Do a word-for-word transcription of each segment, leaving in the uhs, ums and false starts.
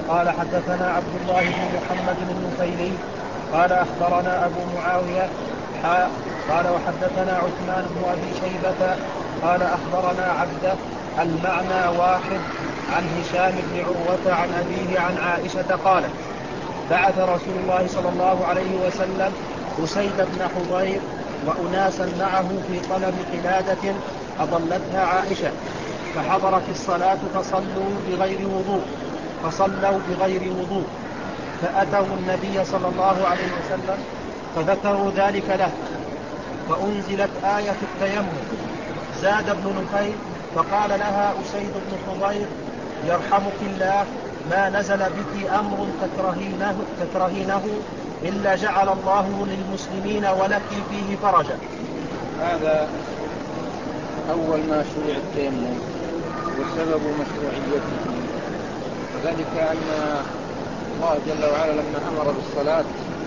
قال حدثنا عبد الله بن محمد النفيلي قال أخبرنا أبو معاوية حاء قال وحدثنا عثمان بن أبي شيبة قال أخبرنا عبده المعنى واحد عن هشام بن عروة عن أبيه عن عائشة قالت بعث رسول الله صلى الله عليه وسلم أسيد بن حضير وأناسا معه في طلب قلادة أضلتها عائشة فحضرت الصلاة فصلوا بغير وضوء فصلوا بغير وضوء فأتوا النبي صلى الله عليه وسلم فذكروا ذلك له فأنزلت آية التيمم. زاد ابن نفيل فقال لها أسيد بن حضير يرحمك الله ما نزل بك أمر تكرهينه, تكرهينه إلا جعل الله للمسلمين ولك فيه فرجا. هذا أول ما شرع التيمم وسبب مشروعيته، وذلك أن الله جل وعلا لما أمر بالصلاة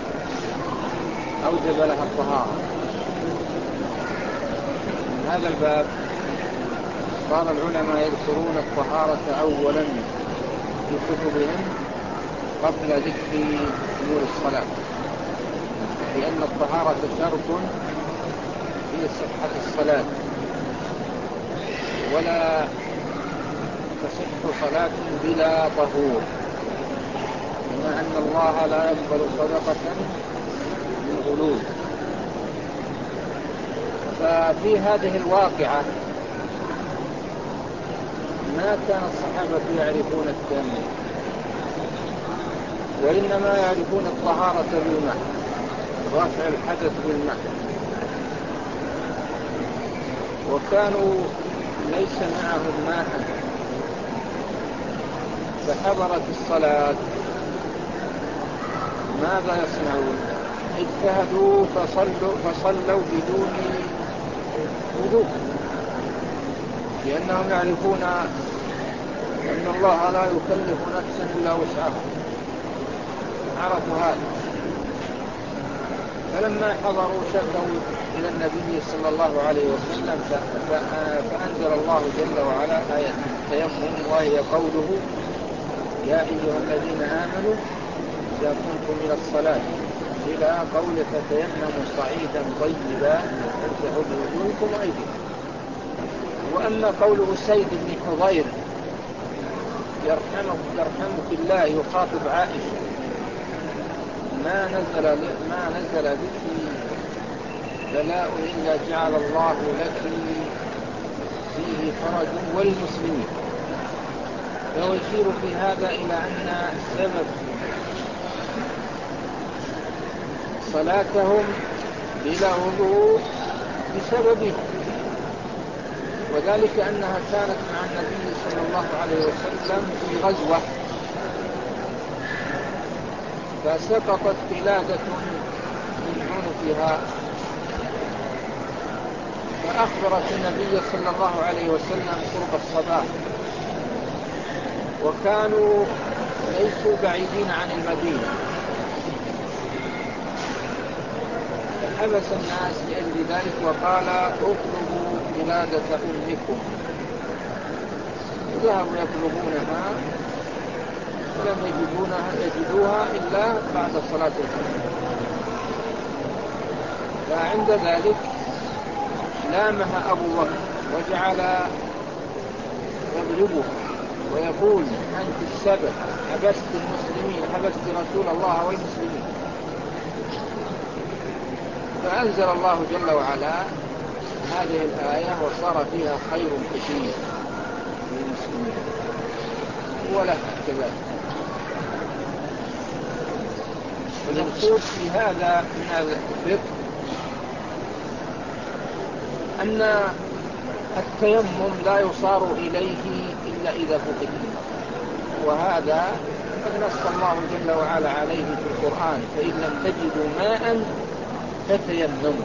أوجب لها الطهارة. من هذا الباب صار العلماء يذكرون الطهارة أولا في كتبهم قبل ذكر أمور الصلاة، لأن الطهارة شرط في صحة الصلاة، ولا تصح صلاة بلا طهور، كما أن الله لا يقبل صدقة من غلول. ففي هذه الواقعة ما كان الصحابة يعرفون التيمم، وإنما يعرفون الطهارة بالماء، رفع الحدث بالماء، وكانوا ليس معهم ماء فحضرت الصلاة ماذا يصنعون؟ اجتهدوا فصلوا, فصلوا بدون وضوء، لأنهم يعرفون أن الله لا يكلف نفسا إلا وسعها، عرفوا هذا. فلما حضروا شكوا إلى النبي صلى الله عليه وسلم فأنزل الله جل وعلا آية التيمم، وهي قوله يا أيها الذين آمنوا إذا كنتم إلى الصلاة إلى قول فتيمموا صعيدا طيبا فامسحوا بوجوهكم وأيديكم. وأما قول أسيد بن حضير يرحمك, يرحمك الله يخاطب عائشة ما نزل, ما نزل بك بلاء إلا جعل الله لك فيه فرج والمسلمين، فهو يشير في هذا إلى أن سبب صلاتهم بلا وضوء بسببه، وذلك أنها كانت مع النبي صلى الله عليه وسلم في غزوة فسقطت قلادة من عنقها، فأخبرت النبي صلى الله عليه وسلم قرب الصباح، وكانوا ليسوا بعيدين عن المدينة، فحبس الناس لأجل ذلك وقال اطلبوا قلادة أمكم. ذهبوا يطلبونها ولم يجدونها يجدوها إلا بعد صلاة الفجر. فعند ذلك لامها أبو بكر وجعل يضربه ويقول أنت السبب، حبست المسلمين، حبست رسول الله والمسلمين. فأنزل الله جل وعلا هذه الآية وصار فيها خير كثير للمسلمين ولها كذلك. والمقصود في هذا من الفقه أن التيمم لا يصار إليه إلا إذا فقد، وهذا قد نص الله جل وعلا عليه في القرآن فإن لم تجدوا ماء فتيمموا،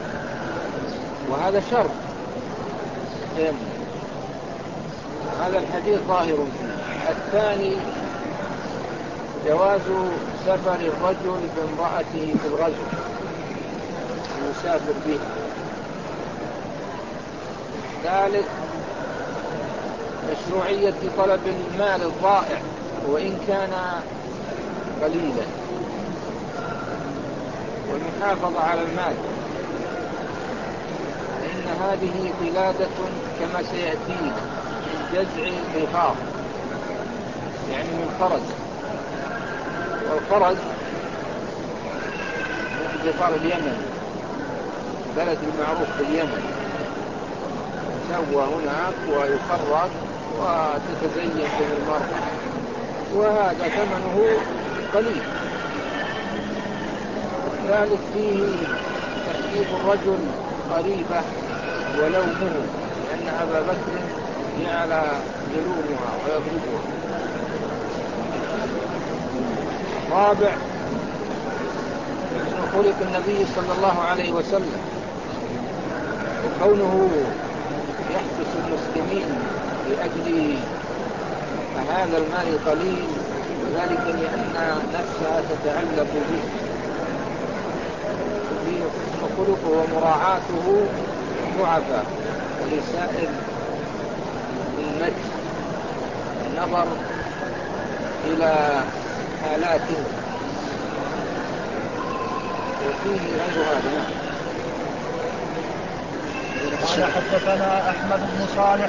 وهذا شرط التيمم. هذا الحديث ظاهر فيه. الثاني جواز سفر الرجل بامرأته في الغزو يسافر به. ثالث مشروعية طلب المال الضائع وإن كان قليلا. والمحافظة على المال فإن هذه قلادة كما سيأتينا من جزع الظفار، يعني من خرز. والخرز من ظفار اليمن، بلد المعروف باليمن، يسوى هناك ويخرج وتتزين به المرأة، وهذا ثمنه قليل. الثالث فيه تأديب الرجل قريبة ولومه، لأن أبا بكر جعل يلومها ويضربها. رابع خلق النبي صلى الله عليه وسلم، وكونه يحبس المسلمين لأجل هذا المال قليل، وذلك لأن نفسها تتعلق به. فيه حسن خلقه ومراعاته ضعفاء ولسائر أمته، النظر إلى حالاتهم. وفيه غير هذا. قال حدثنا أحمد بن صالح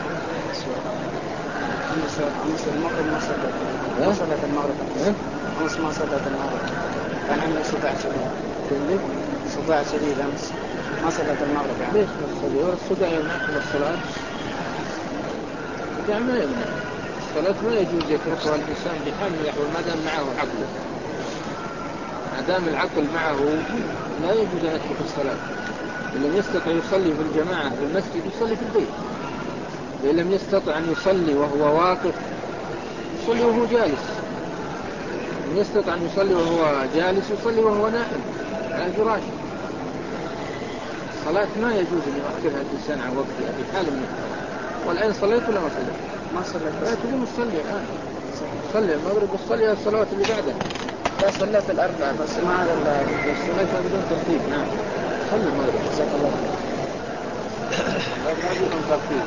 أمس المغرب ما صلت ما صلت المغرب أمس ما صلت المغرب كان عندي صداع شديد صداع شديد أمس ما صلت المغرب. يعني ليش ما تصلي؟ الصداع يمنعكم الصلاة؟ الصداع ما يمنع الصلاة، ما يجوز يتركها الإنسان بحال من الأحوال ما دام معه عقله. ما دام العقل معه لا يجوز أن يترك الصلاة. إن لم يستطع يصلي في الجماعة في المسجد يصلي في البيت، وإن لم يستطع أن يصلي وهو واقف يصلي وهو جالس، إن يستطع أن يصلي وهو جالس يصلي وهو نائم على فراشه. الصلاة ما يجوز أن يؤخرها الإنسان عن وقتها بحال من الحال. والآن صليت ولا ما صليت؟ ما صليت. لا تقوم تصلي الآن، صلي المغرب وصلي الصلوات اللي بعدها. لا صليت الأربعة بس ما هذا صليتها بدون ترتيب. نعم صلي المغرب جزاك الله لا بدون ترتيب.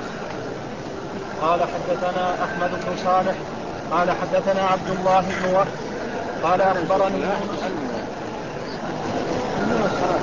قال حدثنا أحمد بن صالح قال حدثنا عبد الله بن وهب قال أخبرني يونس. إنما الصلاة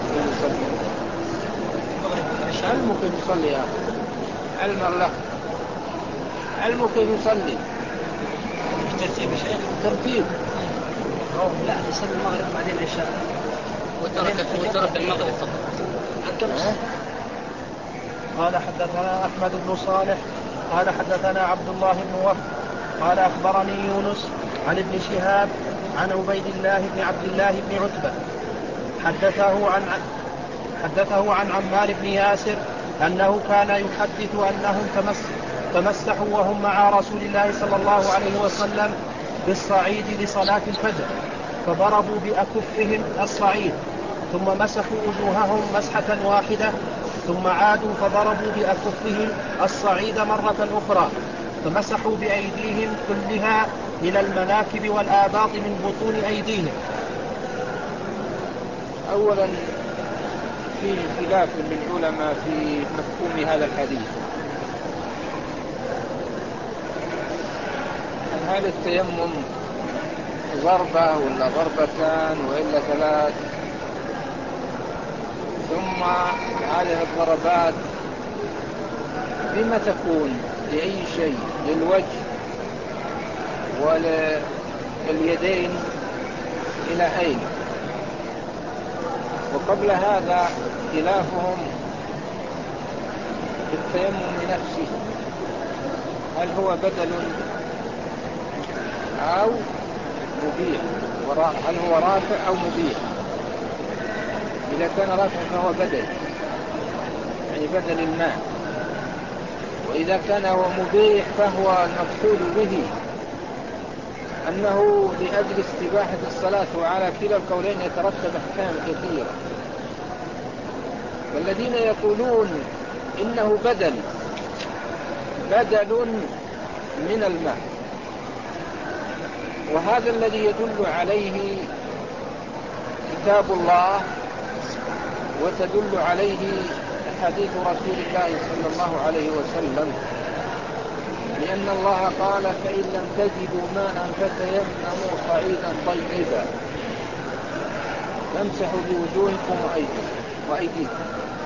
علمه كيف يصلي يا أخي، علم الله علمه كيف يصلي. ترتيب شيخ ترتيب لا يصلي المغرب بعدين العشاء وترك وترك المغرب فقط. قال حدثنا أحمد بن صالح قال حدثنا عبد الله بن وهب قال أخبرني يونس عن ابن شهاب عن عبيد الله بن عبد الله بن عتبة حدثه عن حدثه عن عمار بن ياسر أنه كان يحدث أنهم تمسحوا وهم مع رسول الله صلى الله عليه وسلم بالصعيد لصلاة الفجر، فضربوا بأكفهم الصعيد ثم مسحوا وجوههم مسحة واحدة، ثم عادوا فضربوا بأكفهم الصعيد مرة أخرى، فمسحوا بأيديهم كلها إلى المناكب والآباط من بطون أيديهم. أولا في خلاف للعلماء في مفهوم هذا الحديث. هل التيمم ضربة ولا ضربتان وإلا ثلاث؟ ثم هذه الضربات بما تكون؟ لأي شيء؟ للوجه ولليدين إلى أين؟ وقبل هذا خلافهم في التيمم نفسه، هل هو بدل أو مبيح؟ هل هو رافع أو مبيح؟ إذا كان رافع فهو بدل، يعني بدل الماء. وإذا كان هو مبيح فهو المقصود به أنه لأجل استباحة الصلاة، وعلى كلا القولين يترتب أحكام كثيرة. والذين يقولون إنه بدل بدل من الماء، وهذا الذي يدل عليه كتاب الله وتدل عليه حديث رسول الله صلى الله عليه وسلم، لأن الله قال فإن لم تجدوا ماء فتيمموا صعيدا طيبا فامسحوا بوجوهكم وأيديكم.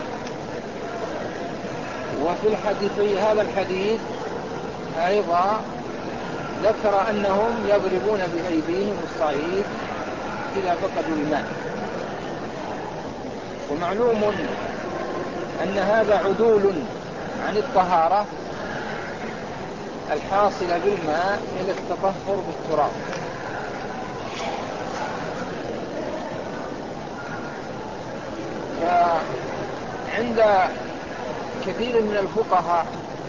وفي الحديث في هذا الحديث أيضا ذكر أنهم يضربون بأيديهم الصعيد إذا فقدوا الماء. ومعلوم أن هذا عدول عن الطهارة الحاصلة بالماء إلى التطهر بالتراب. فعند كثير من الفقهاء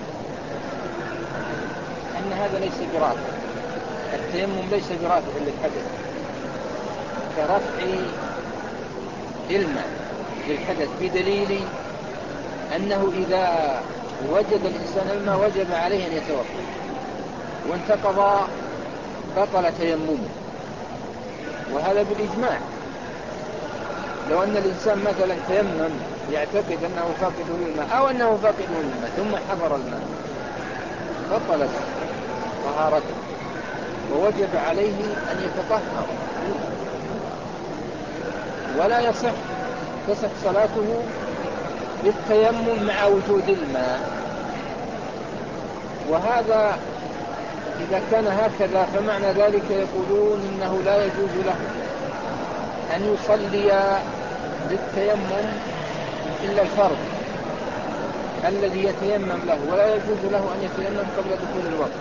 أن هذا ليس برافع، التيمم ليس برافع للحدث كرفع الماء للحدث، بدليل أنه إذا وجد الإنسان الماء وجب عليه أن يتوضأ، وانتقض بطل تيممه، وهذا بالإجماع. لو أن الإنسان مثلا تيمم يعتقد أنه فاقد للماء أو أنه فاقد للماء ثم حضر الماء بطلت طهارته ووجب عليه أن يتطهر، ولا يصح تصح صلاته بالتيمم مع وجود الماء. وهذا إذا كان هكذا فمعنى ذلك يقولون إنه لا يجوز له أن يصلي بالتيمم إلا الفرض الذي يتيمم له، ولا يجوز له أن يتيمم قبل دخول الوقت.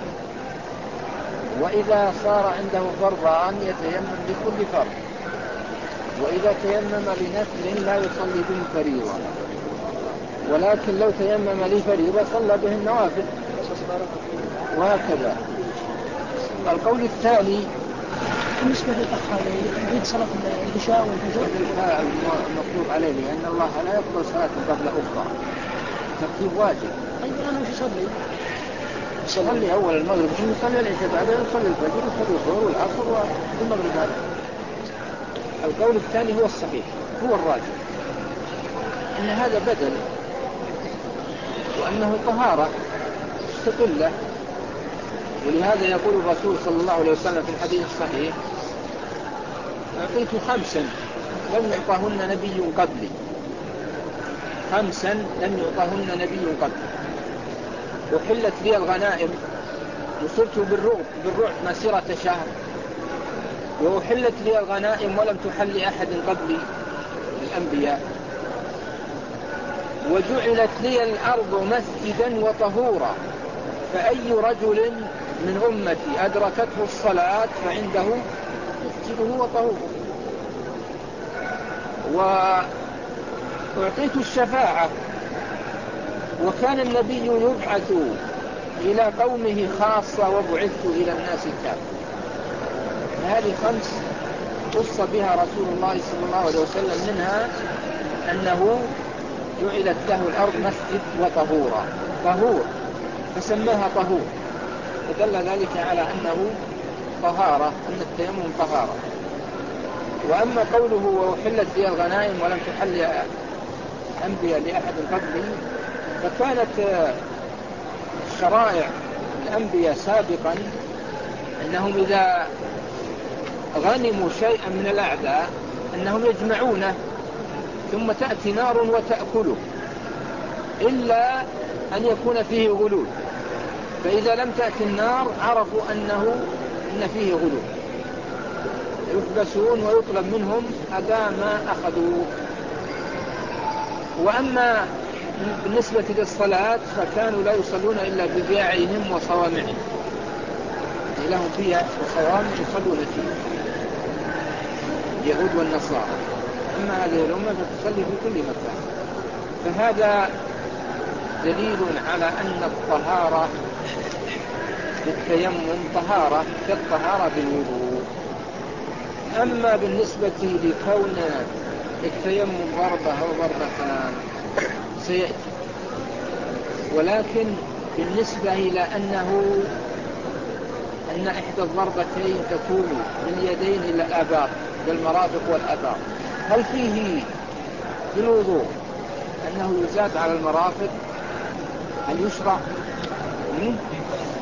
وإذا صار عنده فرضان يتيمم لكل فرض، وإذا تيمم لنفل لا يصلي به فريضة، ولكن لو تيمم لفريضة صلى به النوافل، وهكذا. القول الثاني بالنسبة للأخ يريد صلاة العشاء والفجر المفروض عليه لأن الله لا يقبل صلاة قبل أخرى، ترتيب واجب. أيضا أنا يصلي يصلي أول المغرب ثم يصلي العشاء، بعدين يصلي الفجر ويصلي الظهر والعصر والمغرب. هذا القول الثاني هو الصحيح، هو الراجح، أن هذا بدل، وأنه طهارة مستقلة. ولهذا يقول الرسول صلى الله عليه وسلم في الحديث الصحيح: أعطيت خمسا لم يعطهن نبي قبلي، خمسا لم يعطهن نبي قبلي، وحلت لي الغنائم وصرت بالرعب بالرعب مسيرة شهر، وأحلت لي الغنائم ولم تحل أحد قبلي الأنبياء، وجعلت لي الأرض مسجدا وطهورا، فأي رجل من أمتي أدركته الصلاة فعنده مسجده وطهوره. وأعطيت الشفاعة، وكان النبي يبعث إلى قومه خاصة وبعثت إلى الناس كافة. هذه خمس خص بها رسول الله صلى الله عليه وسلم، منها أنه جعلت له الأرض مسجد وطهورا، طهور فسماها طهور، فدل ذلك على أنه طهارة، أن التيمم طهارة. وأما قوله وأحلت لي الغنائم ولم تحل أنبياء لأحد قبلي، فكانت شرائع الأنبياء سابقا أنهم إذا غنموا شيئا من الأعداء أنهم يجمعونه ثم تأتي نار وتأكله، إلا أن يكون فيه غلول، فإذا لم تأتي النار عرفوا أنه إن فيه غلول، يحبسون ويطلب منهم أداء ما أخذوه. وأما بالنسبة للصلاة فكانوا لا يصلون إلا ببياعهم وصوامعهم، لهم بيع وصوامع يصلون فيه اليهود والنصارى. أما هذه الأمة فتصلي في كل مكان. فهذا دليل على أن الطهارة بالتيمم طهارة كالطهارة بالوضوء. أما بالنسبة لكون التيمم ضربة أو ضربتان سيأتي، ولكن بالنسبة إلى أنه أن إحدى الضربتين تكون من اليدين إلى الآباط بالمرافق والآباط، هل فيه بالوضوء أنه يزاد على المرافق؟ هل يشرع؟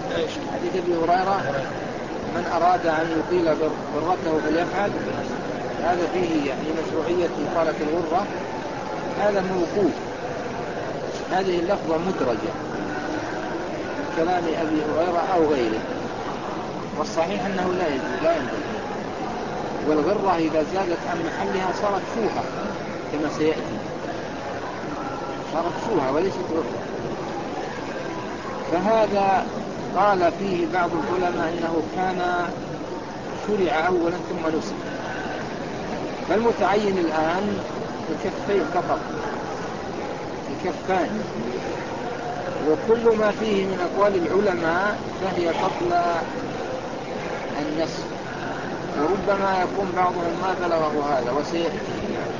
حديث أبي هريرة من أراد أن يطيل غرته فليفعل، هذا فيه يعني مشروعية إطالة الغرة، هذا موقوف. هذه اللفظة مدرجة كلام أبي هريرة أو غيره، والصحيح أنه لا يجوز لا ينبغي. والغرة إذا زادت عن محلها صارت فوحة كما سيأتي، صارت فوحة وليست غرة. فهذا قال فيه بعض العلماء أنه كان شرع أولا ثم نسخ، فالمتعين الآن الكفين فقط، الكفان، وكل ما فيه من أقوال العلماء فهي قبل النسخ، وربما يكون بعضهم ما بلغه هذا وسيأتي.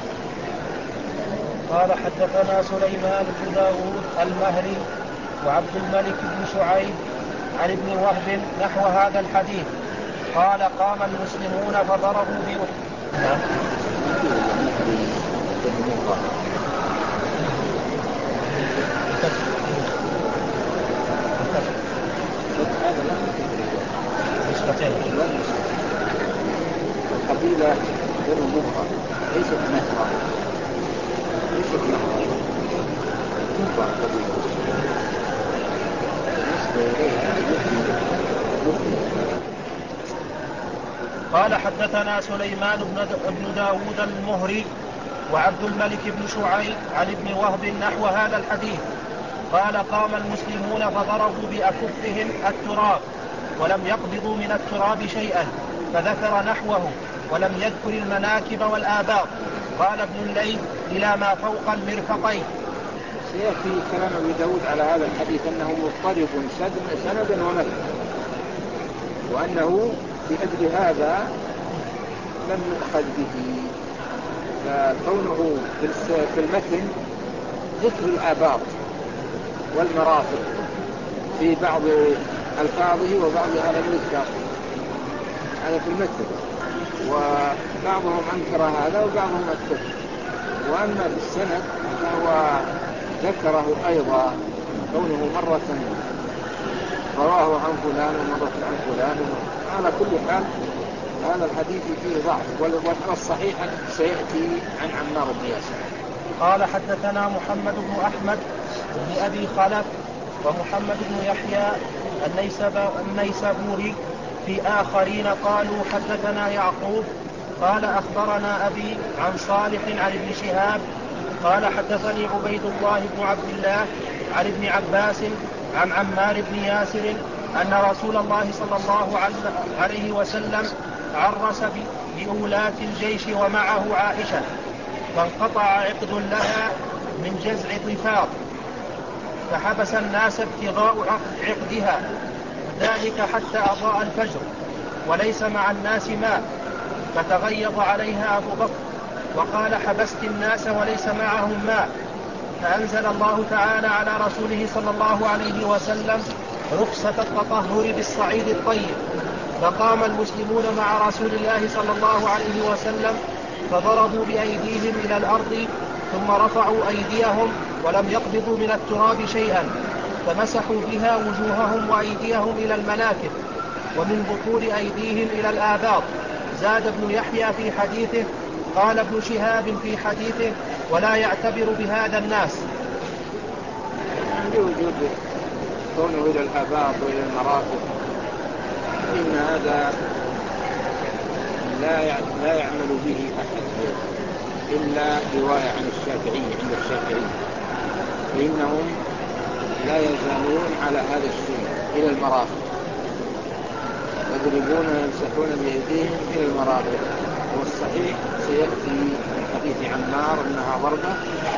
قال حدثنا سليمان بن داود المهري وعبد الملك بن شعيب عن ابن وهب نحو هذا الحديث قال قام المسلمون فضربوا بأحد. القبيلة غير مبقى ليست نهرة، ليست نهرة مبقى قبيلة نسبة إليها مبقى. قال حدثنا سليمان بن داود المهري وعبد الملك بن شعيب عن ابن وهب نحو هذا الحديث قال قام المسلمون فضربوا بأكفهم التراب ولم يقبضوا من التراب شيئا، فذكر نحوه ولم يذكر المناكب والآباط. قال ابن الليث إلى ما فوق المرفقين. سيأتي كلام ابن داود على هذا الحديث أنه مضطرب سندا ومتنا، وأنه بأجل هذا لم يؤخذ به، فكونه في المتن ذكر الآباط والمرافق في بعض ألفاظه وبعضها لم يذكر، هذا في المتن، وبعضهم أنكر هذا وبعضهم أثبت. وأما في السند فهو ذكره أيضا، كونه مرة رواه عن فلان ومرة عن فلان. على كل حال هذا الحديث فيه ضعف، والصحيح سيأتي عن عمار بن ياسر. قال حدثنا محمد بن أحمد بن أبي خلف ومحمد بن يحيى النيسابوري في آخرين قالوا حدثنا يعقوب قال أخبرنا أبي عن صالح عن ابن شهاب قال حدثني عبيد الله بن عبد الله عن ابن عباس عن عمار بن ياسر أن رسول الله صلى الله عليه وسلم عرس بأولاة الجيش ومعه عائشة، فانقطع عقد لها من جزع طفاط، فحبس الناس ابتغاء عقدها، ذلك حتى أضاء الفجر وليس مع الناس ماء، فتغيظ عليها أبو بكر وقال حبست الناس وليس معهم ماء، فأنزل الله تعالى على رسوله صلى الله عليه وسلم رخصة التطهر بالصعيد الطيب، فقام المسلمون مع رسول الله صلى الله عليه وسلم فضربوا بأيديهم إلى الأرض ثم رفعوا أيديهم ولم يقبضوا من التراب شيئا، فمسحوا بها وجوههم وأيديهم إلى المناكب ومن بطون أيديهم إلى الآباط. زاد ابن يحيى في حديثه قال ابن شهاب في حديثه ولا يعتبر بهذا الناس. لوجود كونه إلى الآباط وإلى المرافق، إن هذا لا لا يعمل به أحد إلا رواية عن الشافعي عند الشافعي، فإنهم لا يزالون على هذا الشيء إلى المرافق، يضربون ويمسحون بأيديهم إلى المرافق. والصحيح سيأتي من حديث عمار أنها ضربة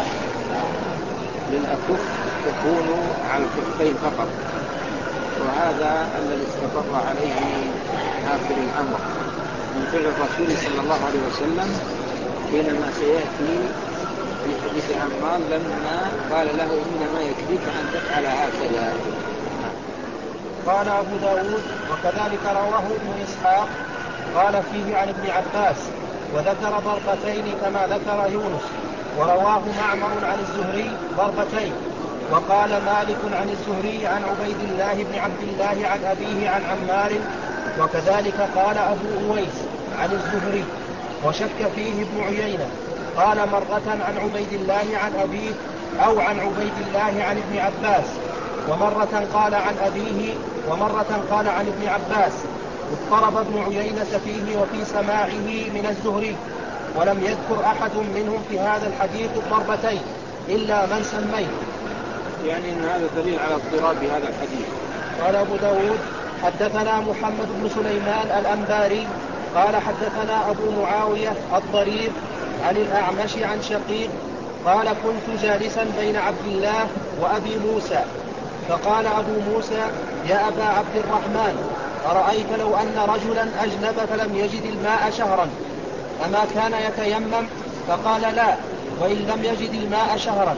للأكف تكون على الكفين فقط، وهذا الذي استقر عليه آخر الأمر من فعل الرسول صلى الله عليه وسلم، بينما سيأتي في حديث عمار لما قال له إنما يكفيك أن تفعل هكذا. قال أبو داود وكذلك رواه ابن إسحاق قال فيه عن ابن عباس وذكر ضربتين كما ذكر يونس، ورواه معمر عن الزهري ضربتين، وقال مالك عن الزهري عن عبيد الله بن عبد الله عن أبيه عن عمار، وكذلك قال أبو أويس عن الزهري، وشك فيه ابن عيينة، قال مرة عن عبيد الله عن أبيه أو عن عبيد الله عن ابن عباس، ومرة قال عن أبيه ومرة قال عن ابن عباس. اضطرب ابن عيينة فيه وفي سماعه من الزهري، ولم يذكر أحد منهم في هذا الحديث الضربتين إلا من سميت. يعني أن هذا دليل على اضطراب هذا الحديث. قال أبو داود حدثنا محمد بن سليمان الأنباري قال حدثنا أبو معاوية الضرير عن الأعمش عن شقيق قال كنت جالسا بين عبد الله وأبي موسى، فقال أبو موسى يا أبا عبد الرحمن، أرأيت لو أن رجلا أجنب فلم يجد الماء شهرا أما كان يتيمم؟ فقال لا، وإن لم يجد الماء شهرا.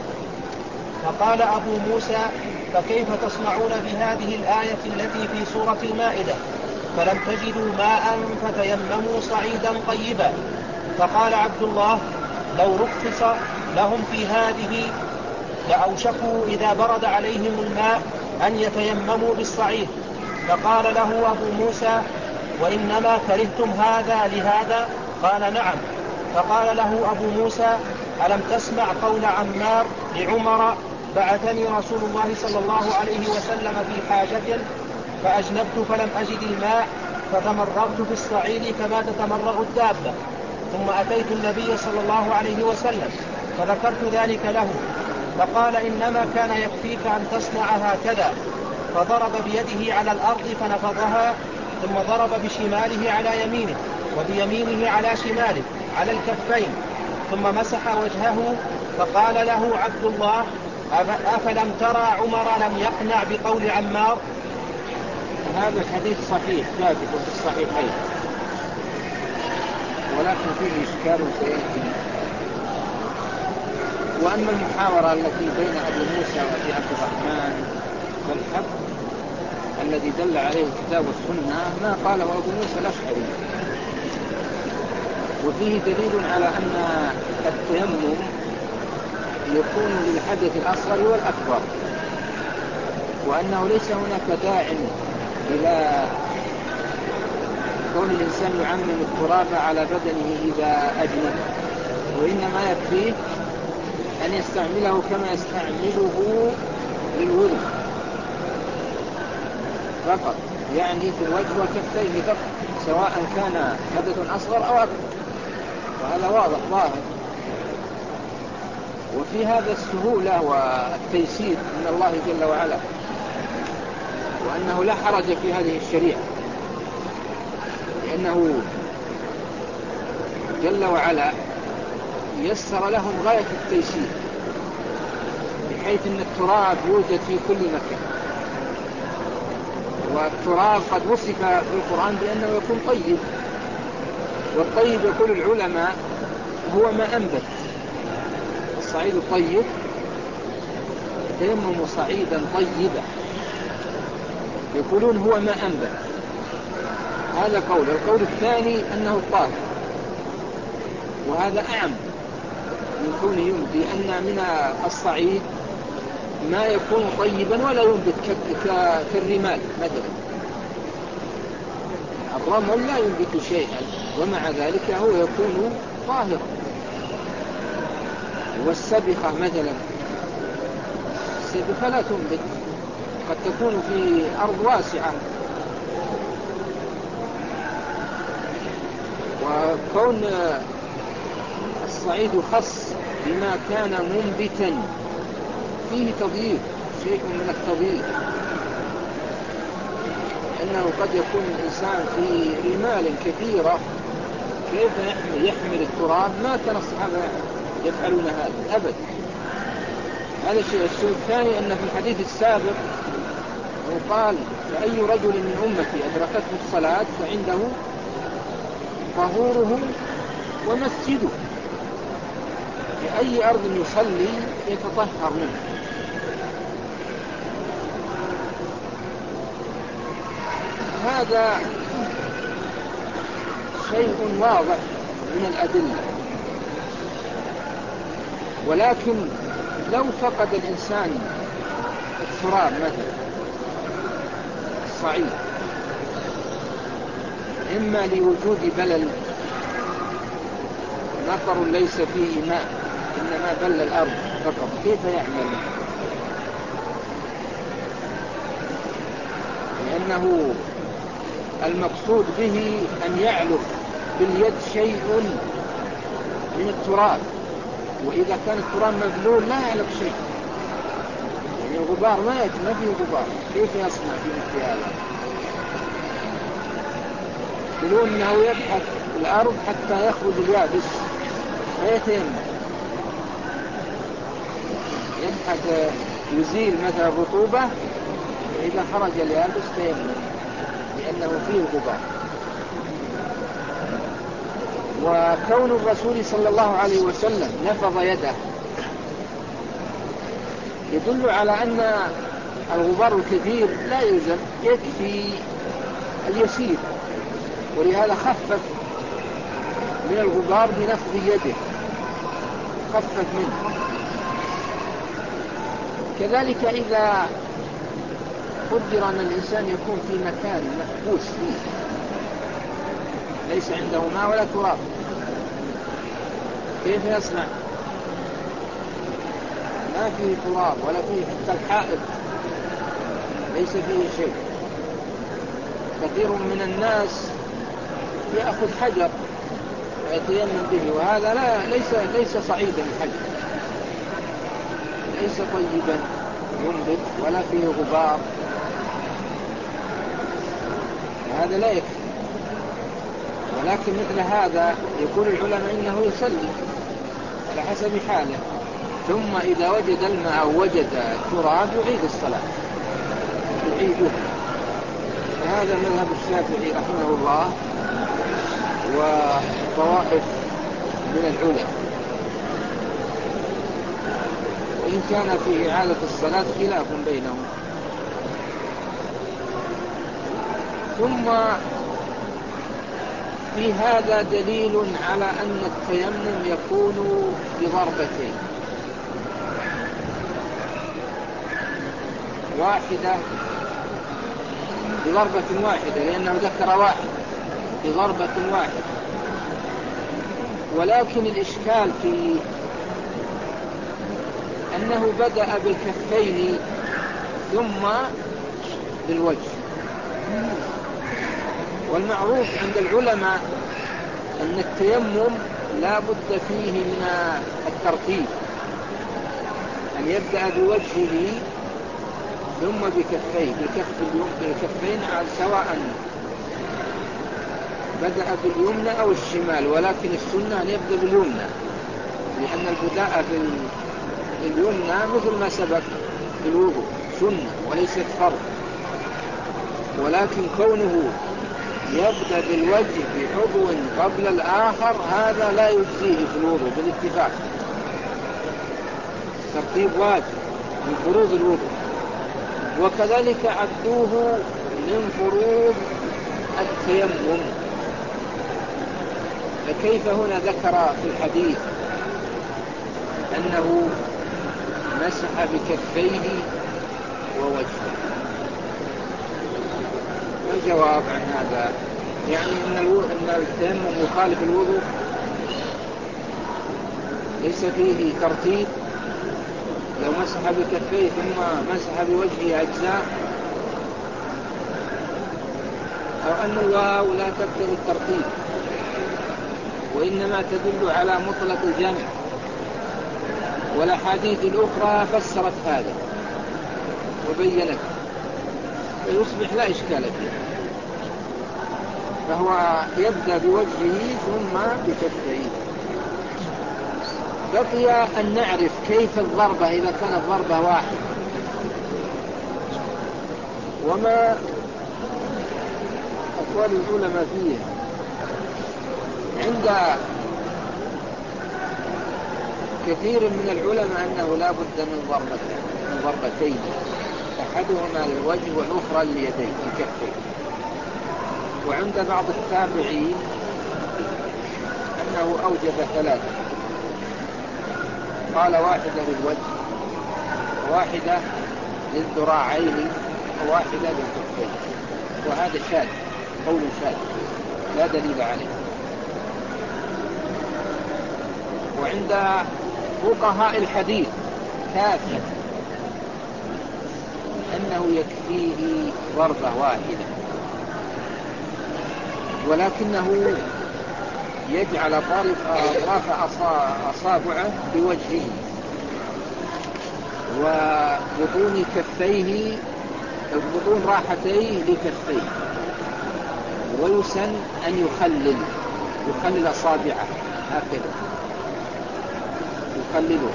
فقال أبو موسى فكيف تصنعون بهذه الآية التي في سورة المائدة فلم تجدوا ماء فتيمموا صعيدا طيبا؟ فقال عبد الله لو رخص لهم في هذه لأوشكوا إذا برد عليهم الماء أن يتيمموا بالصعيد. فقال له أبو موسى وإنما كرهتم هذا لهذا؟ قال نعم. فقال له أبو موسى ألم تسمع قول عمار لعمر بعثني رسول الله صلى الله عليه وسلم في حاجة فأجنبت فلم أجد الماء فتمرغت في الصعيد كما تتمرغ الدابة، ثم أتيت النبي صلى الله عليه وسلم فذكرت ذلك له، فقال إنما كان يكفيك أن تصنع هكذا، فضرب بيده على الأرض فنفضها، ثم ضرب بشماله على يمينه وبيمينه على شماله على الكفين، ثم مسح وجهه. فقال له عبد الله أفلم ترى عمر لم يقنع بقول عمار؟ هذا الحديث صحيح ثابت في الصحيحين، ولكن فيه إشكال سيأتي. وأما المحاورة التي بين أبي موسى وأبي عبد الرحمن فالحق الذي دل عليه الكتاب والسنة ما قاله أبو موسى الأشعري، وفيه دليل على أن التيمم يكون للحدث الأصغر والأكبر، وأنه ليس هناك داع إلى كون الإنسان يعمم التراب على بدنه إذا أجنب، وإنما يكفيه أن يستعمله كما يستعمله للوضوء فقط، يعني في الوجه والكفين فقط، سواء كان حدث أصغر أو أكبر، وهذا واضح ظاهر. وفي هذا السهولة والتيسير من الله جل وعلا، وأنه لا حرج في هذه الشريعة، لأنه جل وعلا يسر لهم غاية التيسير، بحيث أن التراب يوجد في كل مكان، والتراب قد وصف في القرآن بأنه يكون طيب، والطيب يقول العلماء هو ما أنبت. الصعيد الطيب تيمم صعيدا طيبا، يقولون هو ما أنبت، هذا قول. القول الثاني أنه الطاهر، وهذا أعم من كونه ينبت، لأن من الصعيد ما يكون طيبا ولا ينبت كالرمال مثلا. الرمل لا ينبت شيئا ومع ذلك هو يكون طاهرا. والسبخة مثلا، السبخة لا تنبت، قد تكون في أرض واسعة، وكون الصعيد خص بما كان منبتا فيه تضييق، شيء من التضييق، أنه قد يكون الإنسان في رمال كثيرة كيف يحمل التراب؟ ما كان الصحابة يفعلون هذا أبدا. هذا الشيء. الشيء الثاني أن في الحديث السابق قال فأي رجل من أمتي أدركته الصلاة فعنده طهوره ومسجده، في أي أرض يصلي يتطهر منه. هذا شيء واضح من الأدلة، ولكن لو فقد الإنسان التراب مثلا الصعيد، إما لوجود بلل، مطر ليس فيه ماء إنما بل الأرض فقط، كيف يعمل؟ لأنه المقصود به أن يعلق باليد شيء من التراب، وإذا كان التراب مبلول لا يعلق شيء، يعني الغبار ما يجب، ما فيه غبار، كيف يصنع في مثل هذا؟ يقولون أنه يبحث الأرض حتى يخرج اليابس فيتيمم، يبحث يزيل مثلا الرطوبة، وإذا خرج اليابس تيمم لأنه فيه غبار. وكون الرسول صلى الله عليه وسلم نفض يده يدل على أن الغبار الكثير لا يلزم، يكفي اليسير، ولهذا خفف من الغبار بنفض يده، خفف منه. كذلك إذا قدر أن الإنسان يكون في مكان محبوس فيه ليس عنده ماء ولا تراب، كيف يصنع؟ ما فيه تراب ولا فيه حتى الحائط ليس فيه شيء. كثير من الناس يأخذ حجر ويتيمم به، وهذا لا ليس ليس صعيدا، الحجر ليس طيبا ينبت ولا فيه غبار، هذا لا يكفي. ولكن مثل هذا يقول العلماء إنه يصلي على حسب حاله، ثم إذا وجد الماء أو وجد التراب يعيد الصلاة، يعيده. هذا مذهب الشافعي رحمه الله وطوائف من العلماء، وإن كان في إعادة الصلاة خلاف بينهم. ثم في هذا دليل على أن التيمم يكون بضربتين، واحدة بضربة واحدة لأنه ذكر واحد بضربة واحدة. ولكن الإشكال في أنه بدأ بالكفين ثم بالوجه، والمعروف عند العلماء أن التيمم لا بد فيه من الترتيب، أن يبدأ بوجهه ثم بكفيه، بكف الكفين سواء بدأ باليمنى أو الشمال، ولكن السنة أن يبدأ باليمنى، لأن البداء باليمنى مثل ما سبق في الوضوء سنة وليست فرض. ولكن كونه يبدأ بالوجه بعضو قبل الآخر هذا لا يجزيه في الوضوء بالاتفاق، ترتيب واجب من فروض الوضوء، وكذلك عدوه من فروض التيمم. فكيف هنا ذكر في الحديث أنه مسح بكفيه ووجهه؟ والجواب عن هذا يعني أن التيمم يخالف الوضوء، ليس فيه ترتيب، لو مسح بكفيه ثم مسح بوجهه أجزاء، أو أن الواو لا تقتضي الترتيب وإنما تدل على مطلق الجمع، والأحاديث الأخرى فسرت هذا وبينت، فيصبح لا إشكال فيه. فهو يبدأ بوجهه ثم بكفيه. بقي أن نعرف كيف الضربة إذا كانت ضربة واحدة، وما أقوال العلماء فيها. عند كثير من العلماء أنه لا بد من ضربتين من ضربتين أحدهما للوجه والأخرى لليدين الكفين. وعند بعض التابعين أنه أوجب ثلاثة، قال واحدة للوجه وواحدة للذراعين وواحدة للكفين، وهذا شاذ، قول شاذ لا دليل عليه. وعند فقهاء الحديث كافة أنه يكفيه ضربة واحدة، ولكنه يجعل أطراف أصابعه بوجهه وبطون كفيه، بطون راحتيه لكفيه، ويسن أن يخلل يخلل أصابعه هكذا يخلله.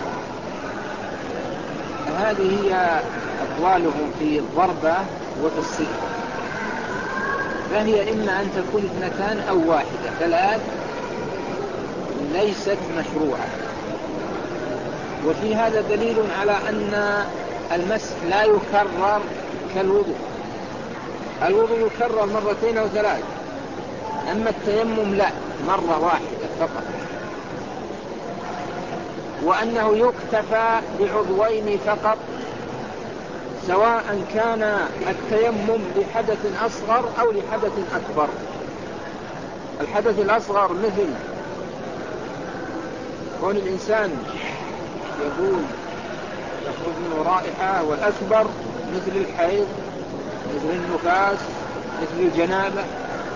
هذه هي أقوالهم في الضربة وفي الصفة، فهي إما أن تكون اثنتان أو واحدة، ثلاث ليست مشروعة. وفي هذا دليل على أن المسح لا يكرر كالوضوء، الوضوء يكرر مرتين أو ثلاث، أما التيمم لا، مرة واحدة فقط. وأنه يكتفى بعضوين فقط، سواء كان التيمم لحدث أصغر أو لحدث أكبر. الحدث الأصغر مثل كون الإنسان يقول يخرج منه رائحة، والأكبر مثل الحيض، مثل النفاس، مثل الجنابة،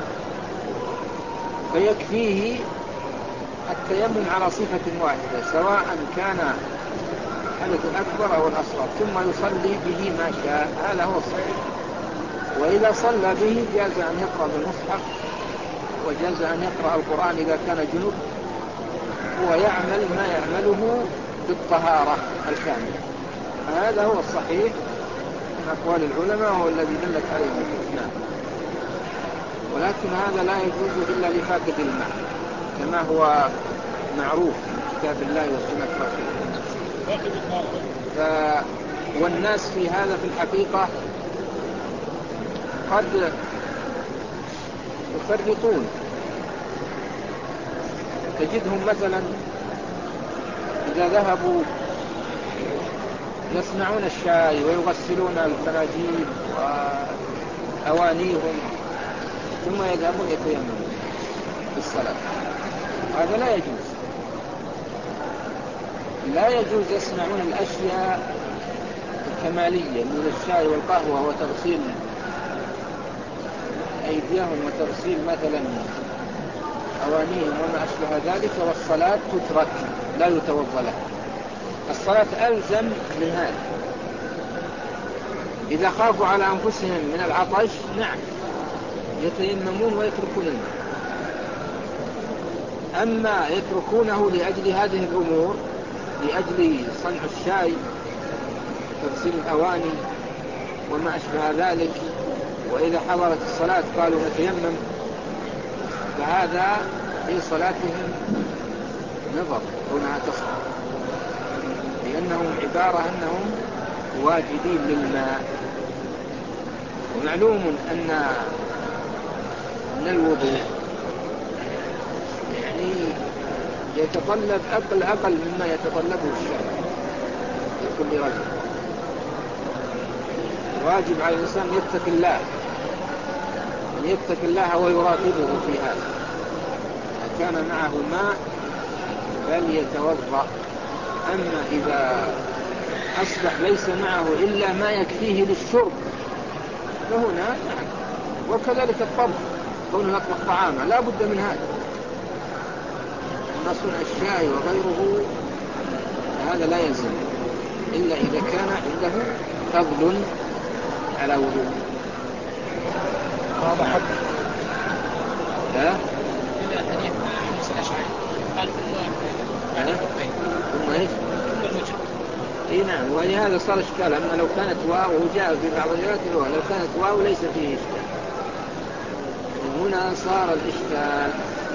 فيكفيه التيمم على صفة واحدة سواء كان حدث الأكبر أو الأصغر، ثم يصلي به ما شاء. هذا هو الصحيح. وإذا صلى به جاز أن يقرأ بالمصحف، وجاز أن يقرأ القرآن إذا كان جنوب، ويعمل ما يعمله بالطهارة الكاملة. هذا هو الصحيح من أقوال العلماء، هو الذي دلت عليه الحكمة. ولكن هذا لا يجوز إلا لفاقد الماء، كما هو معروف في كتاب الله وسنة رسوله. ف... والناس في هذا في الحقيقة قد يفرطون. تجدهم مثلا إذا ذهبوا يصنعون الشاي ويغسلون الفناجيل وأوانيهم، ثم يذهبون يتيممون في الصلاة. هذا لا يجوز، لا يجوز. يصنعون الأشياء الكمالية من الشاي والقهوة وتغسيل أيديهم وتغسيل مثلا أوانيهم وما أشبه ذلك، والصلاة تترك لا يتوضأ لها. الصلاة ألزم لهذا. إذا خافوا على أنفسهم من العطش نعم يتيممون ويتركون الماء، أما يتركونه لأجل هذه الأمور، لأجل صنع الشاي تغسيل الأواني وما أشبه ذلك، وإذا حضرت الصلاة قالوا نتيمم، فهذا في صلاتهم نظر كونها تصح، لأنهم عبارة أنهم واجدين للماء. ومعلوم أن أن الوضوء يعني يتطلب أقل أقل مما يتطلبه الشرع لكل رجل. واجب على الإنسان يتقي الله، أن يتقي الله ويراقبه في هذا. إذا كان معه ماء فليتوضأ، أما إذا أصبح ليس معه إلا ما يكفيه للشرب فهنا نعم. وكذلك الطبخ، كونه يطبخ طعاما لا بد من هذا. أما صنع الشاي وغيره هذا لا يلزم إلا إذا كان عنده فضل على وضوء. هذا حد ها؟ إلا حديث موسى الأشعري قال في الله ثم إيش؟ اي نعم. ولهذا صار اشكال. اما لو كانت واو، وجاء في بعض الروايات لو كانت واو ليس فيه اشكال، هنا صار الاشكال.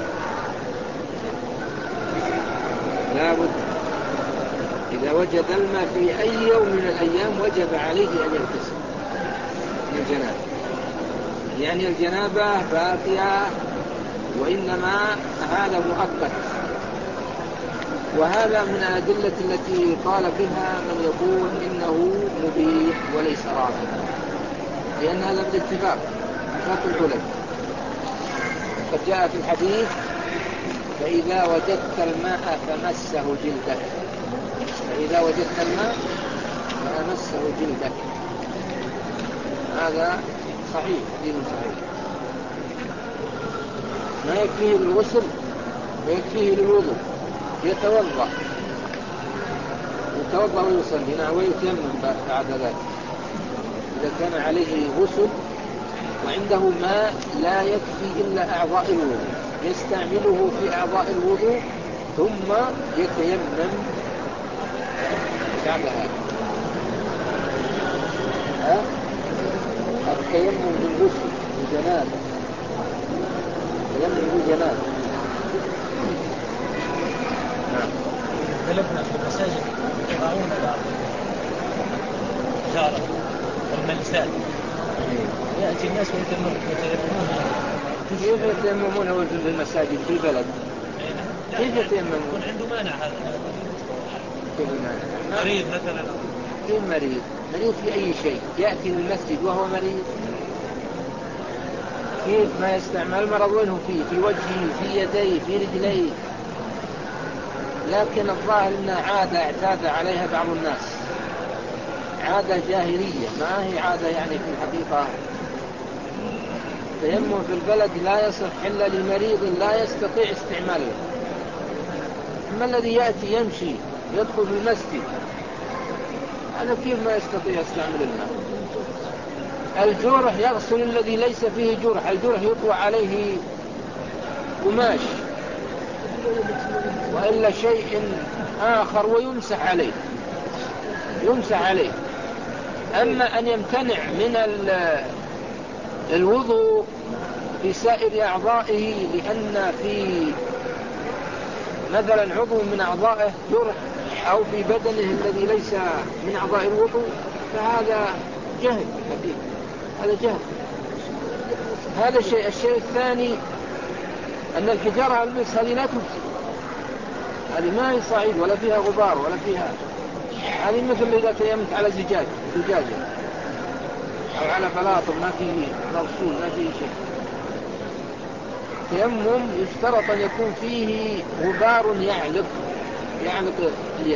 لابد اذا وجد الماء في اي يوم من الايام وجب عليه ان يغتسل من الجنابه، يعني الجنابه باقيه، وانما هذا مؤقت وهذا من الأدلة التي قال بها من يقول إنه مبيح وليس رافضا، لأن هذا من اتفاق اتفاق العلماء. قد جاء في الحديث: فإذا وجدت الماء فمسه جلدك، فإذا وجدت الماء فمسه جلدك. هذا صحيح، دين صحيح. ما يكفيه للغسل ويكفيه للوضوء، يتوضأ يتوضأ ويصلي نعم ويتيمم بعد ذلك إذا كان عليه غسل وعنده ماء لا يكفي إلا أعضاء الوضوء، يستعمله في أعضاء الوضوء ثم يتيمم بعد هذا. ها؟ التيمم بالغسل بالجنابة، التيمم بالجنابة. اختلفنا في المساجد يقرؤون بعض الحجارة والملسات، يأتي الناس ويتيممون. كيف يتيممون وجود في المساجد في البلد؟ كيف يتيممون؟ يكون عنده مانع هذا. كيف مانع؟ مريض مثلا. كيف مريض؟ مريض في أي شيء يأتي للمسجد وهو مريض، كيف ما يستعمل؟ المرض وينه فيه؟ في وجهه، في يديه، في رجليه. لكن الظاهر أنها عادة اعتاد عليها بعض الناس، عادة جاهلية، ما هي عادة يعني في الحقيقة. التيمم في البلد لا يصح إلا لمريض لا يستطيع استعماله. أما الذي يأتي يمشي يدخل في المسجد هذا كيف ما يستطيع يستعمل الماء؟ الجرح يغسل الذي ليس فيه جرح، الجرح يطوى عليه قماش وإلا شيء آخر ويمسح عليه يمسح عليه. أما أن يمتنع من الوضوء في سائر أعضائه لأن في مثلا عضو من أعضائه جرح أو في بدنه الذي ليس من أعضاء الوضوء، فهذا جهل حقيقي، هذا جهل. هذا الشيء. الشيء الثاني أن الحجارة المس هذه لا تمسك، هذه ما هي صعيد ولا فيها غبار ولا فيها، هذه مثل إذا تيمت على زجاج زجاجة أو على بلاطة ما فيه مرسول ما فيه شيء. تيمم يشترط أن يكون فيه غبار يعلق يعلق اليد،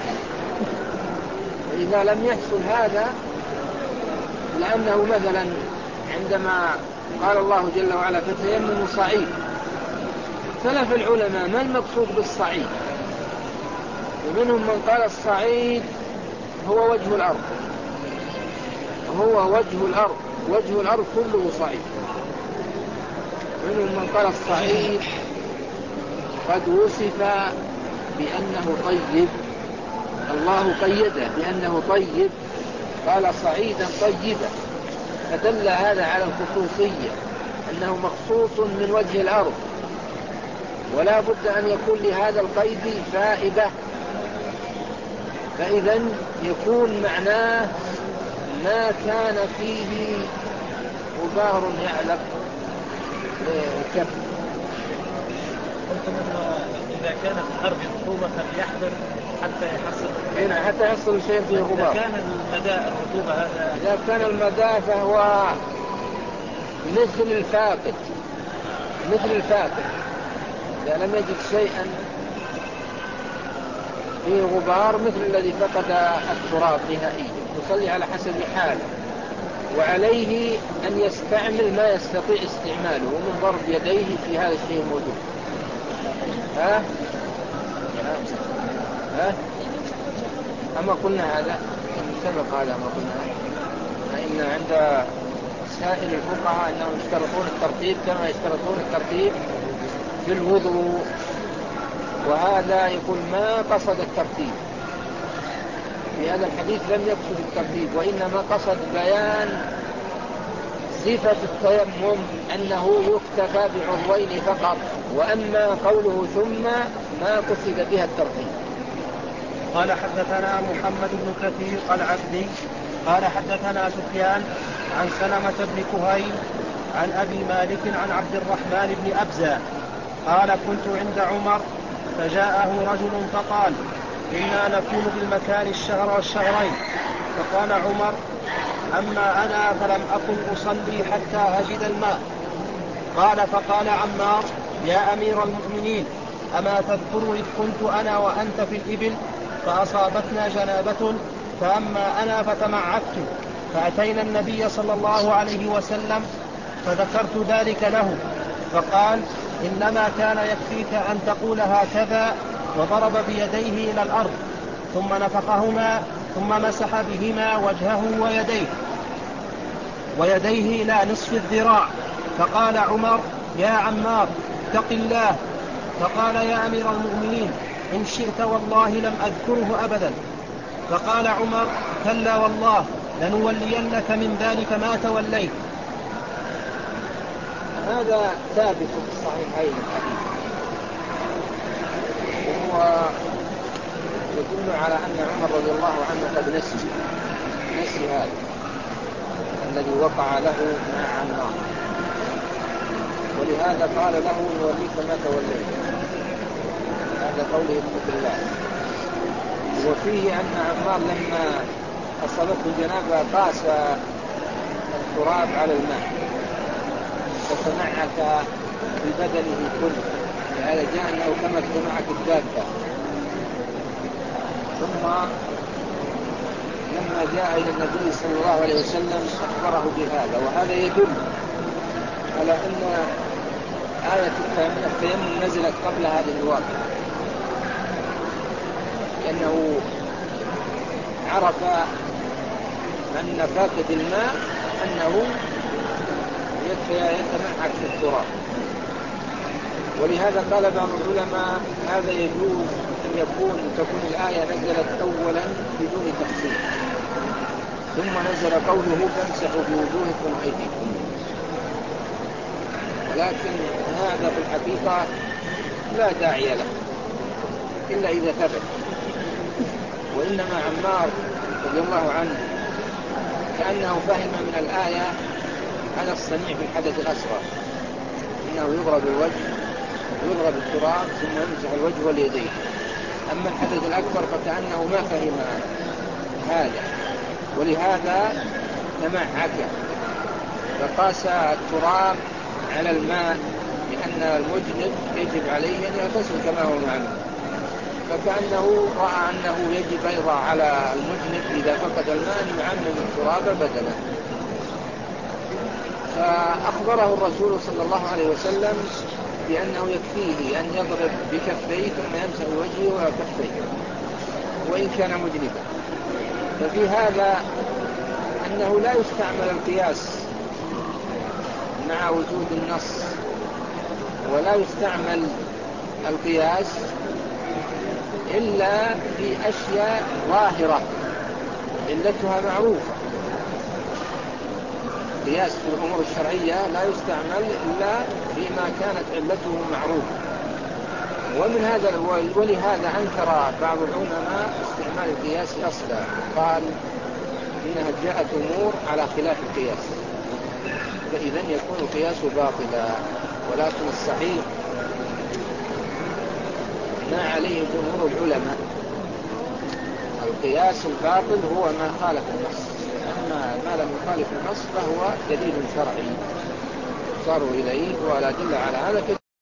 إذا لم يحصل هذا، لأنه مثلا عندما قال الله جل وعلا فتيمموا صعيد، اختلف العلماء ما المقصود بالصعيد، ومنهم من قال الصعيد هو وجه الأرض، هو وجه الأرض، وجه الأرض كله صعيد. منهم من قال الصعيد قد وصف بأنه طيب، الله قيده بأنه طيب، قال صعيدا طيبا، فدل هذا على الخصوصية أنه مخصوص من وجه الأرض، ولا بد أن يكون لهذا القيد فائدة، فإذا يكون معناه ما كان فيه غبار يعلق كف. إذا كانت الأرض رطوبة فليحذر حتى يحصل هنا حتى يحصل شيء فيه غبار. إذا كان المدى الرطوبة هذا إذا كان المدى فهو مثل الفاقد، مثل الفاقد إذا لم يجد شيئا فيه غبار مثل الذي فقد التراب نهائيا، يصلي على حسب حاله، وعليه أن يستعمل ما يستطيع استعماله ومن ضرب يديه في هذا الشيء الموجود. ها؟ ها؟ أما قلنا هذا سبق، هذا ما قلنا إن عند سائر الفقهاء أنهم يشترطون الترتيب كما يشترطون الترتيب في الوضوء، وهذا يقول ما قصد الترتيب في هذا الحديث، لم يقصد الترتيب وإنما قصد بيان صفة التيمم أنه يكتفى بعضوين فقط، وأما قوله ثم ما قصد بها الترتيب. قال حدثنا محمد بن كثير العبدي قال حدثنا سفيان عن سلمة بن كهيل عن أبي مالك عن عبد الرحمن بن أبزة قال كنت عند عمر فجاءه رجل فقال إنا نكون بالمكان الشهر والشهرين. فقال عمر أما أنا فلم أكن أصلي حتى أجد الماء. قال فقال عمار يا أمير المؤمنين أما تذكر إذ كنت أنا وأنت في الإبل فأصابتنا جنابة فأما أنا فتمعكت فأتينا النبي صلى الله عليه وسلم فذكرت ذلك له فقال إنما كان يكفيك أن تقول هكذا وضرب بيديه إلى الأرض ثم نفخهما ثم مسح بهما وجهه ويديه ويديه إلى نصف الذراع. فقال عمر يا عمار اتق الله. فقال يا أمير المؤمنين إن شئت والله لم أذكره أبدا. فقال عمر كلا والله لنولينك من ذلك ما توليت. هذا ثابت في الصحيحين وهو يدل على أن عمر رضي الله عنه قد نسي نسي هذا الذي وقع له مع عمار، ولهذا قال له نوليك ما توليت. هذا قوله اتق الله. وفيه أن عمار لما أصابته الجنابة قاس التراب على الماء فتمعك ببدنه كله، لهذا جاء أنه كما تمعك الدابة. ثم لما جاء إلى النبي صلى الله عليه وسلم أخبره بهذا، وهذا يدل على أن آية التيمم نزلت قبل هذه الواقعة، لأنه عرف أن فاقد الماء أنه يتمعك في التراب. ولهذا قال بعض العلماء هذا يجوز أن يكون تكون الآية نزلت أولا بدون تفصيل ثم نزل قوله فامسحوا بوجوهكم وأيديكم، ولكن هذا في الحقيقة لا داعي له إلا إذا ثبت. وإنما عمار رضي الله عنه كأنه فهم من الآية على الصنيع في الحدث الأصغر، إنه يضرب الوجه ويضرب التراب ثم يمسح الوجه واليدين. أما الحدث الأكبر فكأنه ما فهم هذا، ولهذا تمعك فقاس التراب على الماء، لأن المجنب يجب عليه أن يغتسل كما هو معلوم، فكأنه رأى أنه يجب أيضا على المجنب إذا فقد الماء أن يعمم التراب بدلا. فأخبره الرسول صلى الله عليه وسلم بأنه يكفيه أن يضرب بكفيه ثم يمسح وجهه وكفيه وإن كان مجنبا. ففي هذا أنه لا يستعمل القياس مع وجود النص، ولا يستعمل القياس إلا في أشياء ظاهرة علتها معروفة. القياس في الأمور الشرعية لا يستعمل إلا فيما كانت علته معروفة. ومن هذا ولهذا أنكر بعض العلماء استعمال القياس أصلا، قال إنها جاءت أمور على خلاف القياس، فإذا يكون القياس باطلا. ولكن الصحيح ما عليه جمهور العلماء، القياس الباطل هو ما خالف النص، أما ما لم يخالف النص فهو دليل شرعي صاروا إليه ولا دل على هذا.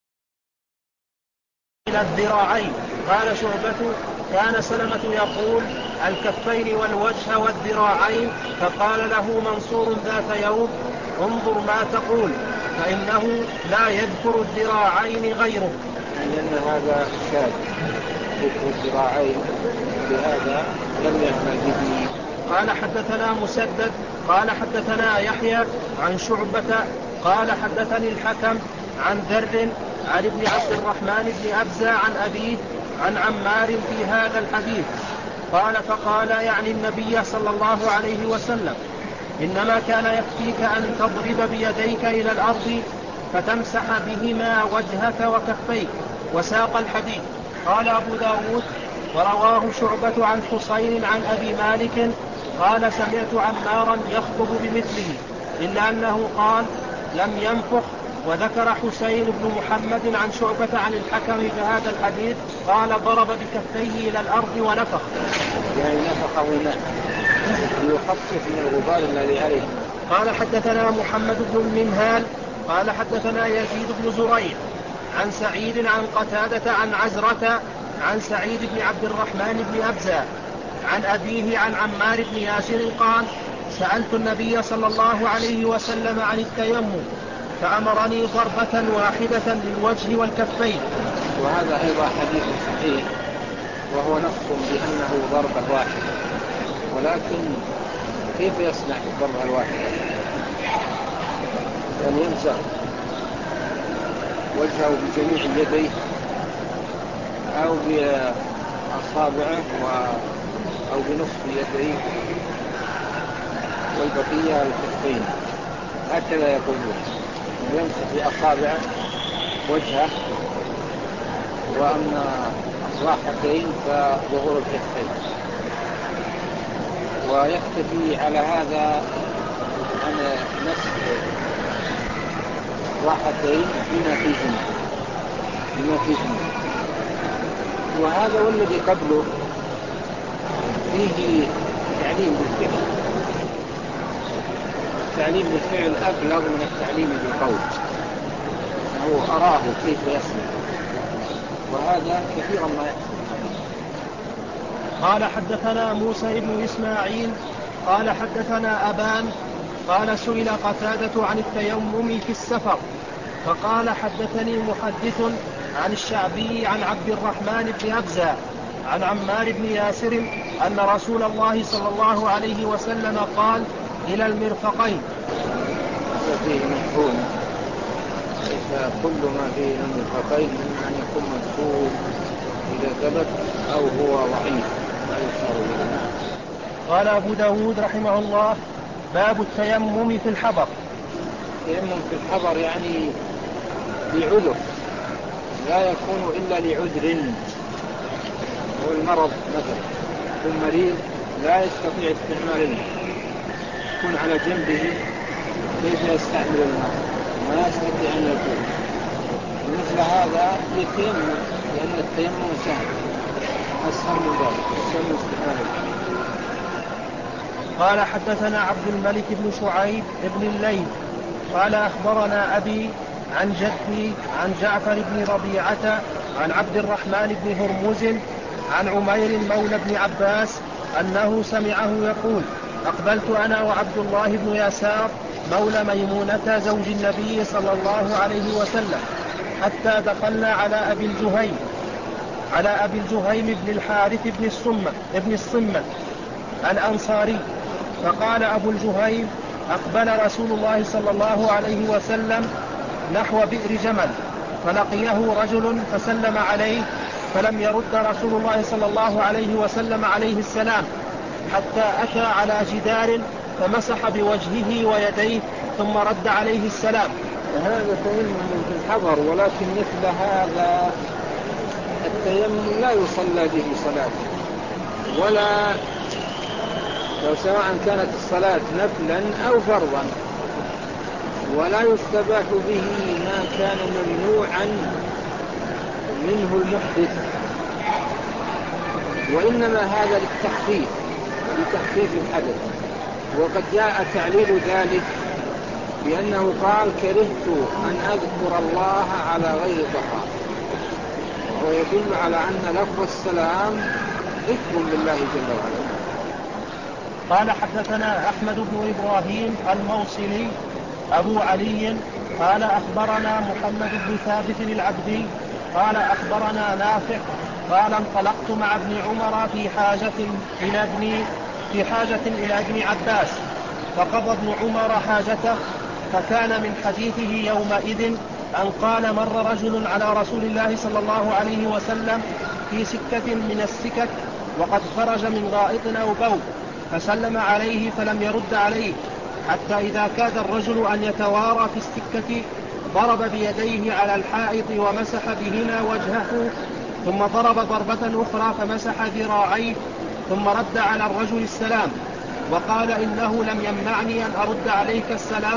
إلى الذراعين. قال شعبة كان سلمة يقول الكفين والوجه والذراعين، فقال له منصور ذات يوم انظر ما تقول فإنه لا يذكر الذراعين غيره، لأن هذا شاذ ذكر الذراعين، لهذا لم يعمل به. قال حدثنا مسدد قال حدثنا يحيى عن شعبة قال حدثني الحكم عن ذر عن ابن عبد الرحمن بن أبزة عن أبيه عن عمار في هذا الحديث. قال فقال يعني النبي صلى الله عليه وسلم إنما كان يكفيك أن تضرب بيديك إلى الأرض فتمسح بهما وجهك وكفيك. وساق الحديث. قال أبو داود ورواه شعبة عن حسين عن أبي مالك قال سمعت عمارا يخطب بمثله إلا أنه قال لم ينفخ وذكر حسين بن محمد عن شعبة عن الحكم بهذا الحديث قال ضرب بكفيه إلى الأرض ونفخ. يعني نفخ هنا ليخفف من الغبار الذي عليه. قال حدثنا محمد بن المنهال قال حدثنا يزيد بن زريع عن سعيد عن قتادة عن عزرة عن سعيد بن عبد الرحمن بن أبزة عن أبيه عن عمار بن ياسر قال سألت النبي صلى الله عليه وسلم عن التيمم فأمرني ضربة واحدة للوجه والكفين. وهذا أيضا حديث صحيح وهو نص بأنه ضربة واحدة، ولكن كيف يصنع الضربة الواحدة؟ يعني يمسح وجهه بجميع يديه أو بأصابعه أو بنصف يديه والبقية الكفين، هكذا يقولون. يمسح بأصابعه وجهه، وأما الراحتين فظهور الكفين، ويختفي على هذا عن مسح راحتين بما فيهما بما فيهما وهذا والذي قبله فيه تعليم بالفعل. التعليم بالفعل أبلغ من التعليم بالقول، هو أراه كيف يصنع، وهذا كثيرا ما يحصل. قال حدثنا موسى بن إسماعيل قال حدثنا أبان قال سئل قتادة عن التيمم في السفر فقال حدثني محدث عن الشعبي عن عبد الرحمن بن أبزة عن عمار بن ياسر أن رسول الله صلى الله عليه وسلم قال إلى المرفقين. فيه مفهوم كل ما فيه المرفقين من أن يكون مذكور إذا ثبت أو هو ضعيف لا يشار به. قال أبو داود رحمه الله باب التيمم في الحضر. التيمم في الحضر يعني لعذر لا يكون إلا لعذر، هو المرض مثلا، يكون مريض لا يستطيع استعمال الماء، يكون على جنبه كيف يستعمل الماء ما يستطيع أن يكون مثل هذا يتيمم، لأن التيمم سهل أسهل من ذلك، أسهل استعمال الماء. قال حدثنا عبد الملك بن شعيب بن الليث قال أخبرنا أبي عن جدي عن جعفر بن ربيعة عن عبد الرحمن بن هرمز عن عمير مولى بن عباس أنه سمعه يقول أقبلت أنا وعبد الله بن يسار مولى ميمونة زوج النبي صلى الله عليه وسلم حتى دخلنا على أبي الجهيم على أبي الجهيم بن الحارث بن الصمة ابن الصمة الأنصاري، فقال أبو الجهيم أقبل رسول الله صلى الله عليه وسلم نحو بئر جمل فلقيه رجل فسلم عليه فلم يرد رسول الله صلى الله عليه وسلم عليه السلام حتى أتى على جدار فمسح بوجهه ويديه ثم رد عليه السلام. هذا تيمم في الحضر، ولكن مثل هذا التيمم لا يصلى به صلاة، ولا سواء كانت الصلاة نفلا أو فرضا، ولا يستباح به ما كان ممنوعا منه المحدث، وإنما هذا للتخفيف لتخفيف الحدث. وقد جاء تعليل ذلك بأنه قال كرهت أن أذكر الله على غير طهارة، ويدل على أن لفظ السلام ذكر لله جل وعلا. قال حدثنا أحمد بن إبراهيم الموصلي أبو علي قال أخبرنا محمد بن ثابت العبدي قال أخبرنا نافع قال انطلقت مع ابن عمر في حاجة إلى ابن في حاجة إلى ابن عباس فقضى ابن عمر حاجته، فكان من حديثه يومئذ أن قال مر رجل على رسول الله صلى الله عليه وسلم في سكة من السكك وقد خرج من غائط أو بول فسلم عليه فلم يرد عليه حتى إذا كاد الرجل أن يتوارى في السكة ضرب بيديه على الحائط ومسح بهما وجهه ثم ضرب ضربة أخرى فمسح ذراعيه ثم رد على الرجل السلام وقال إنه لم يمنعني أن أرد عليك السلام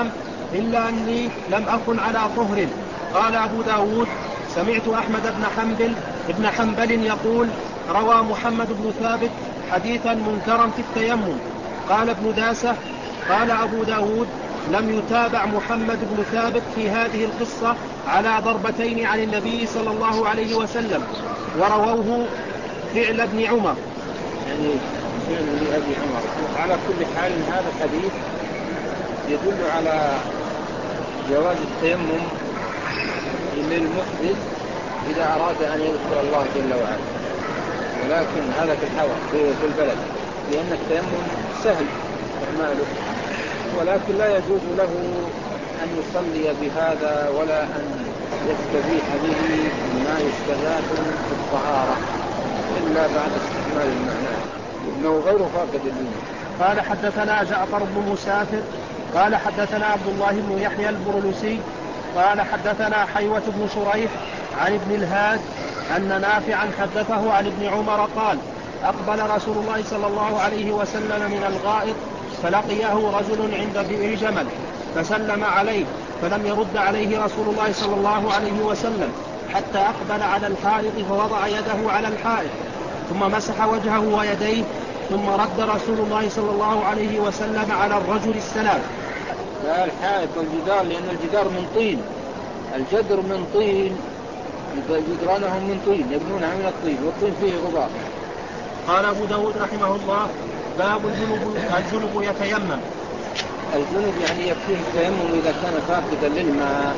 إلا أني لم أكن على طهر. قال أبو داود سمعت أحمد بن حنبل, ابن حنبل يقول روى محمد بن ثابت حديثا منكرا في التيمم. قال ابن داسة قال أبو داود لم يتابع محمد بن ثابت في هذه القصة على ضربتين عن النبي صلى الله عليه وسلم، ورووه فعل ابن عمر، يعني فعل أبي عمر. على كل حال هذا الحديث يدل على جواز التيمم للمحدث إذا أراد أن يذكر الله جل وعلا، ولكن هذا في الحضر في البلد، لأن التيمم سهل إعماله، ولكن لا يجوز له أن يصلي بهذا ولا أن يستبيح به ما يستفاد في الطهارة إلا بعد استكمال المعنى، إنه غير فاقد الدين. قال حدثنا جعفر بن مسافر قال حدثنا عبد الله بن يحيى البرلسي قال حدثنا حيوة بن شريح عن ابن الهاد أن نافعا حدثه عن ابن عمر قال أقبل رسول الله صلى الله عليه وسلم من الغائط فلقيه رجل عند بئر جمل فسلم عليه فلم يرد عليه رسول الله صلى الله عليه وسلم حتى أقبل على الحائط فوضع يده على الحائط ثم مسح وجهه ويديه ثم رد رسول الله صلى الله عليه وسلم على الرجل السلام. لا الحائط والجدار، لأن الجدار من طين، الجدر من طين، جدرانهم من طين يبنونها من الطين والطين فيه غبار. قال أبو داود رحمه الله باب الجنب, الجنب يتيمم. الجنب يعني يكفيه التيمم إذا كان فاقدا للماء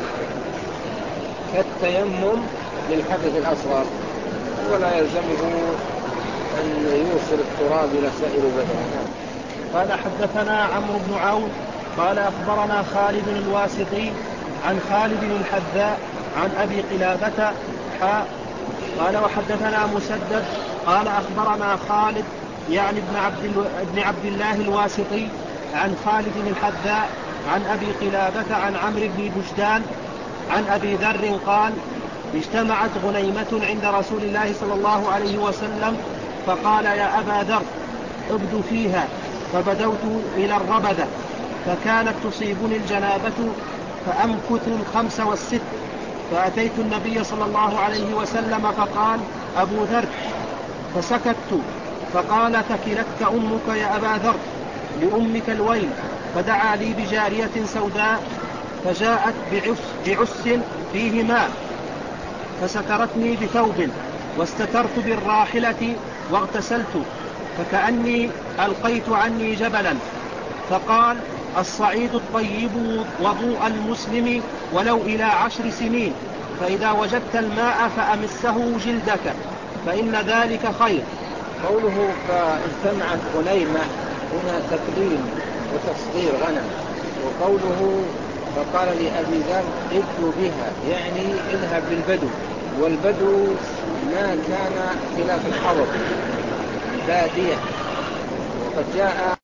كالتيمم للحدث الأصغر، ولا يلزمه أن يوصل التراب إلى سائر بدنه. قال حدثنا عمرو بن عون قال أخبرنا خالد الواسطي عن خالد الحذاء عن أبي قلابة حاء قال وحدثنا مسدد قال أخبرنا خالد يعني ابن عبد, ابن عبد الله الواسطي عن خالد الحذاء عن أبي قلابة عن عمرو بن بجدان عن أبي ذر قال اجتمعت غنيمة عند رسول الله صلى الله عليه وسلم فقال يا أبا ذر ابد فيها، فبدوت إلى الربذة فكانت تصيبني الجنابة فأمكث الخمس والست، فأتيت النبي صلى الله عليه وسلم فقال أبو ذر، فسكت فقال ثكلتك أمك يا أبا ذر، لأمك الويل، فدعا لي بجارية سوداء فجاءت بعس, بعس فيه ماء فسترتني بثوب واستترت بالراحلة واغتسلت فكأني ألقيت عني جبلا، فقال الصعيد الطيب وضوء المسلم ولو إلى عشر سنين، فإذا وجدت الماء فأمسه جلدك فإن ذلك خير. قوله فاجتمعت غنيمة هنا تقليل وتصغير غنم، وقوله فقال لأبي ذر ابدو بها يعني اذهب بالبدو، والبدو ما كان خلاف الحضر بادية، وقد جاء